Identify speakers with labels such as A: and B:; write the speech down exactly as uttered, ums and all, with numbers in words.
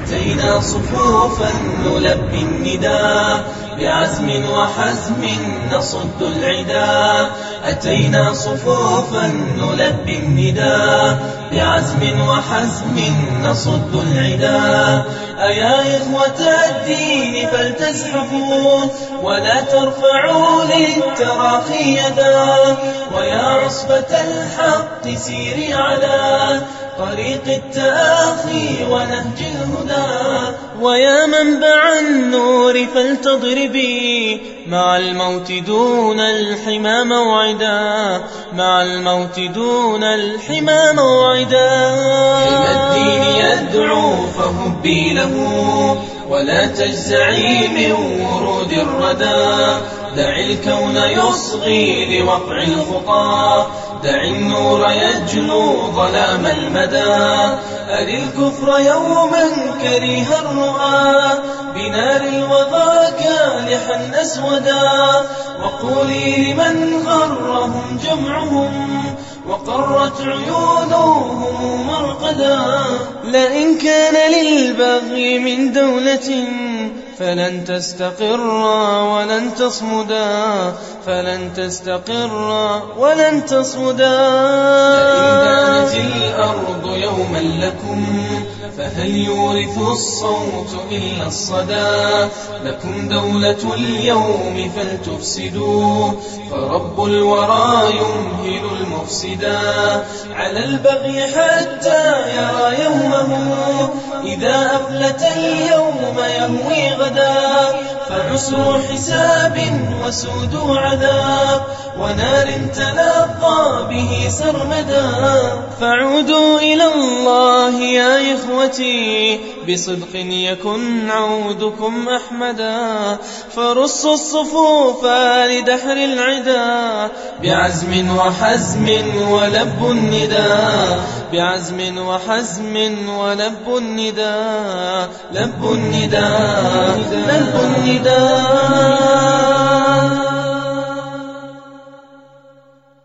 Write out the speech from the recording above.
A: أتينا صفوفا نلبي النداء بعزم وحزم نصد العدا. أتينا صفوفا نلبي النداء بعزم وحزم نصد العدا. أيا إخوة الدين فلتزحفوا ولا ترفعوا للتراخي يدا. ويا عصبة الحق سيري على طريق التآخي ونهج الهدى. ويا منبع النور فلتضربي مع الموت دون الحمى موعدا. مع الموت دون الحمى موعدا. حمى الدين يدعو فهبي له ولا تجزعي من ورود الردى. دع الكون يصغي لوقع الخطى. دع النور يجلو ظلام المدى. أر الكفر يوما كريه الرؤى بنار الوغى كالحا أسودا. وقولي لمن غرهم جمعهم وقرت عيونهم مرقدا. لئن كان للبغي من دولة فلن تستقر ولن تصمدا. فلن تستقر ولن تصمدا. لئن دانت الأرض يوما لكم فهل يورث الصوت إلا الصدى. لكم دولة اليوم فلتفسدوا فرب الورى يمهل المفسدا. على البغي حتى يرى يومه إذا أفلت اليوم يهوي غدا. فعسر حساب وسود عذاب ونار تلقى به سرمدا. فعودوا إلى الله يا إخوتي بصدق يكن عودكم أحمدا. فرصوا الصفوف لدحر العدا بعزم وحزم ولب النداء. بعزم وحزم ولب النداء. لب النداء. لب النداء.